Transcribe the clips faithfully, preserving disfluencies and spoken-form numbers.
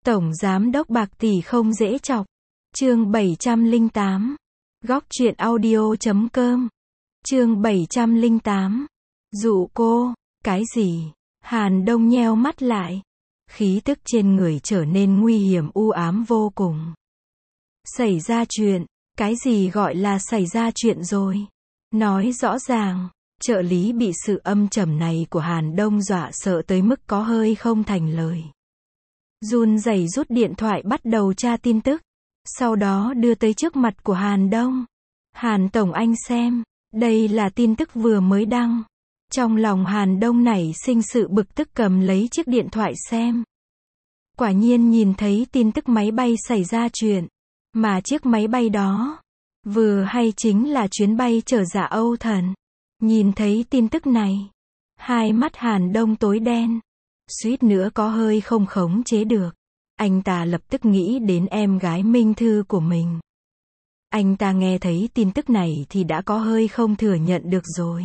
Tổng giám đốc bạc tỷ không dễ chọc. Chương bảy trăm lẻ tám. Góc truyện audio chấm com. Chương bảy trăm lẻ tám. Dụ cô, cái gì? Hàn Đông nheo mắt lại. Khí tức trên người trở nên nguy hiểm u ám vô cùng. Xảy ra chuyện, cái gì gọi là xảy ra chuyện rồi? Nói rõ ràng. Trợ lý bị sự âm trầm này của Hàn Đông dọa sợ tới mức có hơi không thành lời. Run rẩy rút điện thoại bắt đầu tra tin tức. Sau đó đưa tới trước mặt của Hàn Đông. Hàn Tổng anh xem, đây là tin tức vừa mới đăng. Trong lòng Hàn Đông nảy sinh sự bực tức cầm lấy chiếc điện thoại xem. Quả nhiên nhìn thấy tin tức máy bay xảy ra chuyện. Mà chiếc máy bay đó, vừa hay chính là chuyến bay chở Dạ Âu Thần. Nhìn thấy tin tức này, hai mắt Hàn Đông tối đen. Suýt nữa có hơi không khống chế được. Anh ta lập tức nghĩ đến em gái Minh Thư của mình. Anh ta nghe thấy tin tức này thì đã có hơi không thừa nhận được rồi.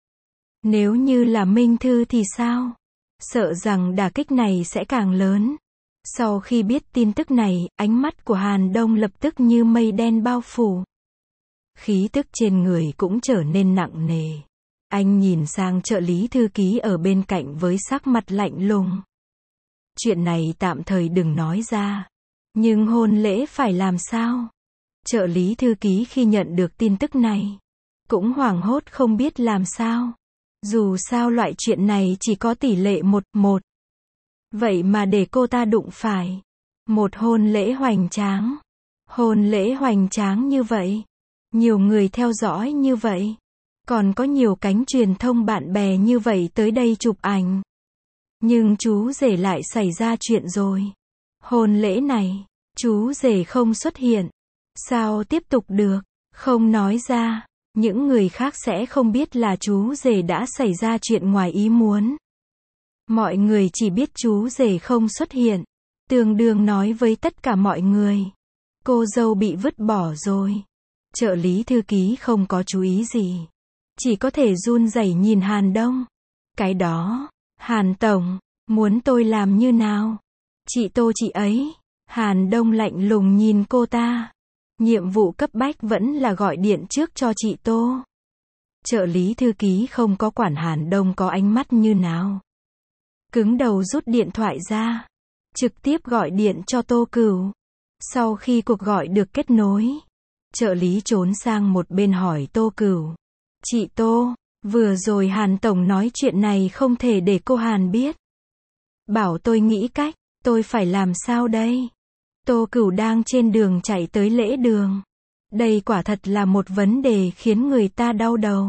Nếu như là Minh Thư thì sao? Sợ rằng đả kích này sẽ càng lớn. Sau khi biết tin tức này, ánh mắt của Hàn Đông lập tức như mây đen bao phủ. Khí tức trên người cũng trở nên nặng nề. Anh nhìn sang trợ lý thư ký ở bên cạnh với sắc mặt lạnh lùng. Chuyện này tạm thời đừng nói ra. Nhưng hôn lễ phải làm sao? Trợ lý thư ký khi nhận được tin tức này, cũng hoảng hốt không biết làm sao. Dù sao loại chuyện này chỉ có tỷ lệ một một. Vậy mà để cô ta đụng phải một hôn lễ hoành tráng. Hôn lễ hoành tráng như vậy. Nhiều người theo dõi như vậy. Còn có nhiều cánh truyền thông bạn bè như vậy tới đây chụp ảnh. Nhưng chú rể lại xảy ra chuyện rồi. Hôn lễ này, chú rể không xuất hiện. Sao tiếp tục được? Không nói ra, những người khác sẽ không biết là chú rể đã xảy ra chuyện ngoài ý muốn. Mọi người chỉ biết chú rể không xuất hiện. Tương đương nói với tất cả mọi người. Cô dâu bị vứt bỏ rồi. Trợ lý thư ký không có chú ý gì. Chỉ có thể run rẩy nhìn Hàn Đông. Cái đó, Hàn Tổng, muốn tôi làm như nào? Chị Tô chị ấy. Hàn Đông lạnh lùng nhìn cô ta. Nhiệm vụ cấp bách vẫn là gọi điện trước cho chị Tô. Trợ lý thư ký không có quản Hàn Đông có ánh mắt như nào. Cứng đầu rút điện thoại ra. Trực tiếp gọi điện cho Tô Cửu. Sau khi cuộc gọi được kết nối, trợ lý trốn sang một bên hỏi Tô Cửu. Chị Tô, vừa rồi Hàn Tổng nói chuyện này không thể để cô Hàn biết. Bảo tôi nghĩ cách, tôi phải làm sao đây? Tô Cửu đang trên đường chạy tới lễ đường. Đây quả thật là một vấn đề khiến người ta đau đầu.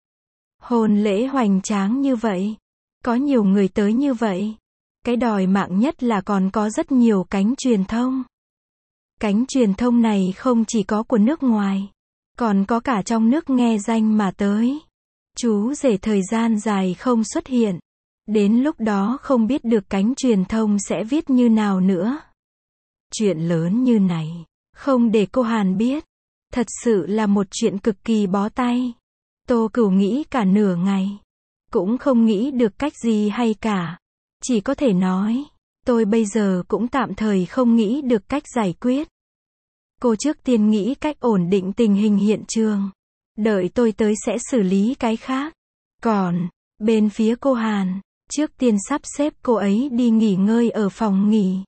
Hôn lễ hoành tráng như vậy. Có nhiều người tới như vậy. Cái đòi mạng nhất là còn có rất nhiều cánh truyền thông. Cánh truyền thông này không chỉ có của nước ngoài. Còn có cả trong nước nghe danh mà tới. Chú rể thời gian dài không xuất hiện. Đến lúc đó không biết được cánh truyền thông sẽ viết như nào nữa. Chuyện lớn như này, không để cô Hàn biết. Thật sự là một chuyện cực kỳ bó tay. Tô Cửu nghĩ cả nửa ngày. Cũng không nghĩ được cách gì hay cả. Chỉ có thể nói, tôi bây giờ cũng tạm thời không nghĩ được cách giải quyết. Cô trước tiên nghĩ cách ổn định tình hình hiện trường. Đợi tôi tới sẽ xử lý cái khác. Còn, bên phía cô Hàn, trước tiên sắp xếp cô ấy đi nghỉ ngơi ở phòng nghỉ.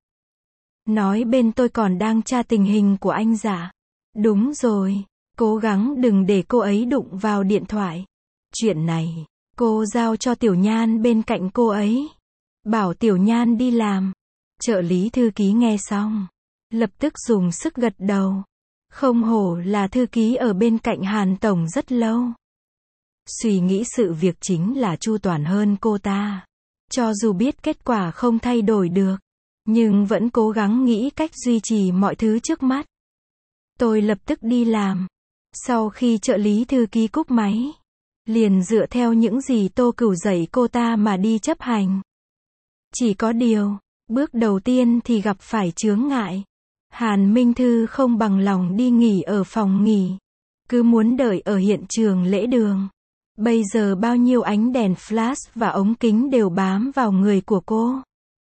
Nói bên tôi còn đang tra tình hình của anh Dạ. Đúng rồi, cố gắng đừng để cô ấy đụng vào điện thoại. Chuyện này, cô giao cho Tiểu Nhan bên cạnh cô ấy. Bảo Tiểu Nhan đi làm. Trợ lý thư ký nghe xong, lập tức dùng sức gật đầu. Không hổ là thư ký ở bên cạnh Hàn Tổng rất lâu. Suy nghĩ sự việc chính là chu toàn hơn cô ta. Cho dù biết kết quả không thay đổi được, nhưng vẫn cố gắng nghĩ cách duy trì mọi thứ trước mắt. Tôi lập tức đi làm. Sau khi trợ lý thư ký cúp máy, liền dựa theo những gì Tô Cửu dạy cô ta mà đi chấp hành. Chỉ có điều, bước đầu tiên thì gặp phải chướng ngại. Hàn Minh Thư không bằng lòng đi nghỉ ở phòng nghỉ. Cứ muốn đợi ở hiện trường lễ đường. Bây giờ bao nhiêu ánh đèn flash và ống kính đều bám vào người của cô.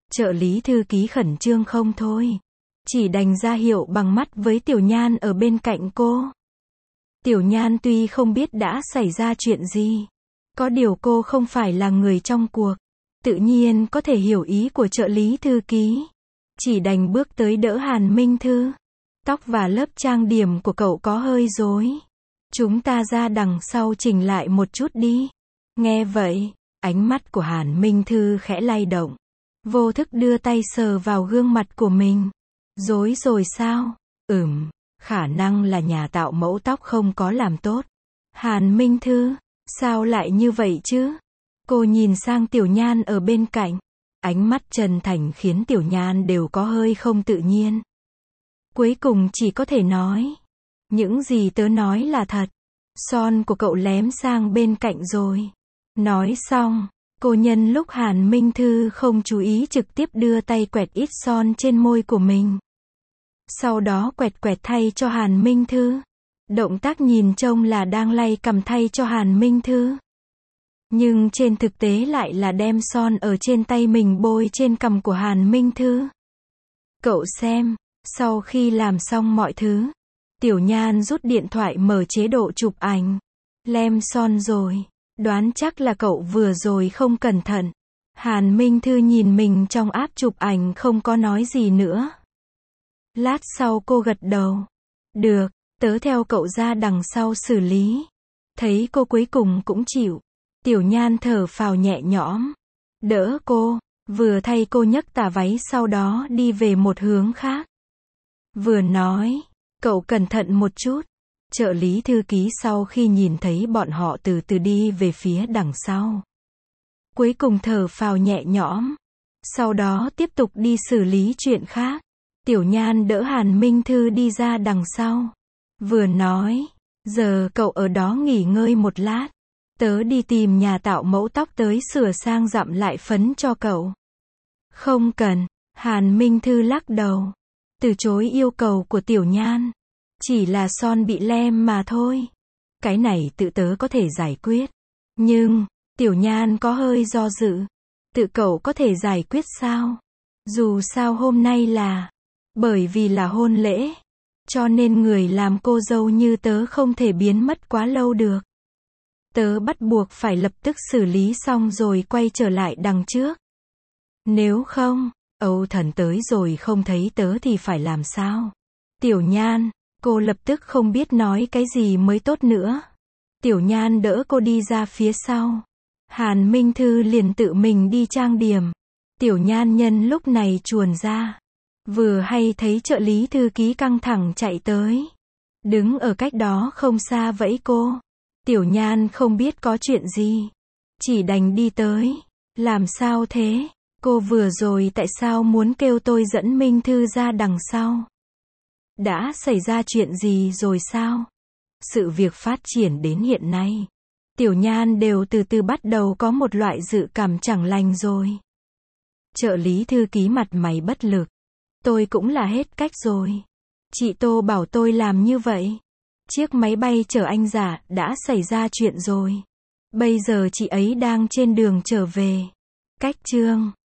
Trợ lý thư ký khẩn trương không thôi. Chỉ đành ra hiệu bằng mắt với Tiểu Nhan ở bên cạnh cô. Tiểu Nhan tuy không biết đã xảy ra chuyện gì. Có điều cô không phải là người trong cuộc. Tự nhiên có thể hiểu ý của trợ lý thư ký. Chỉ đành bước tới đỡ Hàn Minh Thư. Tóc và lớp trang điểm của cậu có hơi rối. Chúng ta ra đằng sau chỉnh lại một chút đi. Nghe vậy, ánh mắt của Hàn Minh Thư khẽ lay động. Vô thức đưa tay sờ vào gương mặt của mình. Rối rồi sao? Ừm, khả năng là nhà tạo mẫu tóc không có làm tốt. Hàn Minh Thư, sao lại như vậy chứ? Cô nhìn sang Tiểu Nhan ở bên cạnh. Ánh mắt chân thành khiến Tiểu Nhan đều có hơi không tự nhiên. Cuối cùng chỉ có thể nói. Những gì tớ nói là thật. Son của cậu lém sang bên cạnh rồi. Nói xong, cô nhân lúc Hàn Minh Thư không chú ý trực tiếp đưa tay quẹt ít son trên môi của mình. Sau đó quẹt quẹt thay cho Hàn Minh Thư. Động tác nhìn trông là đang lay cằm thay cho Hàn Minh Thư. Nhưng trên thực tế lại là đem son ở trên tay mình bôi trên cằm của Hàn Minh Thư. Cậu xem, sau khi làm xong mọi thứ, Tiểu Nhan rút điện thoại mở chế độ chụp ảnh. Lem son rồi, đoán chắc là cậu vừa rồi không cẩn thận. Hàn Minh Thư nhìn mình trong app chụp ảnh không có nói gì nữa. Lát sau cô gật đầu. Được, tớ theo cậu ra đằng sau xử lý. Thấy cô cuối cùng cũng chịu. Tiểu Nhan thở phào nhẹ nhõm. Đỡ cô, vừa thay cô nhấc tà váy sau đó đi về một hướng khác. Vừa nói, cậu cẩn thận một chút. Trợ lý thư ký sau khi nhìn thấy bọn họ từ từ đi về phía đằng sau. Cuối cùng thở phào nhẹ nhõm. Sau đó tiếp tục đi xử lý chuyện khác. Tiểu Nhan đỡ Hàn Minh Thư đi ra đằng sau. Vừa nói, giờ cậu ở đó nghỉ ngơi một lát. Tớ đi tìm nhà tạo mẫu tóc tới sửa sang dặm lại phấn cho cậu. Không cần, Hàn Minh Thư lắc đầu. Từ chối yêu cầu của Tiểu Nhan. Chỉ là son bị lem mà thôi. Cái này tự tớ có thể giải quyết. Nhưng, Tiểu Nhan có hơi do dự. Tự cậu có thể giải quyết sao? Dù sao hôm nay là, bởi vì là hôn lễ. Cho nên người làm cô dâu như tớ không thể biến mất quá lâu được. Tớ bắt buộc phải lập tức xử lý xong rồi quay trở lại đằng trước. Nếu không, Âu Thần tới rồi không thấy tớ thì phải làm sao? Tiểu Nhan, cô lập tức không biết nói cái gì mới tốt nữa. Tiểu Nhan đỡ cô đi ra phía sau. Hàn Minh Thư liền tự mình đi trang điểm. Tiểu Nhan nhân lúc này chuồn ra. Vừa hay thấy trợ lý thư ký căng thẳng chạy tới. Đứng ở cách đó không xa vẫy cô. Tiểu Nhan không biết có chuyện gì. Chỉ đành đi tới. Làm sao thế? Cô vừa rồi tại sao muốn kêu tôi dẫn Minh Thư ra đằng sau? Đã xảy ra chuyện gì rồi sao? Sự việc phát triển đến hiện nay. Tiểu Nhan đều từ từ bắt đầu có một loại dự cảm chẳng lành rồi. Trợ lý thư ký mặt mày bất lực. Tôi cũng là hết cách rồi. Chị Tô bảo tôi làm như vậy. Chiếc máy bay chở anh giả đã xảy ra chuyện rồi. Bây giờ chị ấy đang trên đường trở về. Cách chương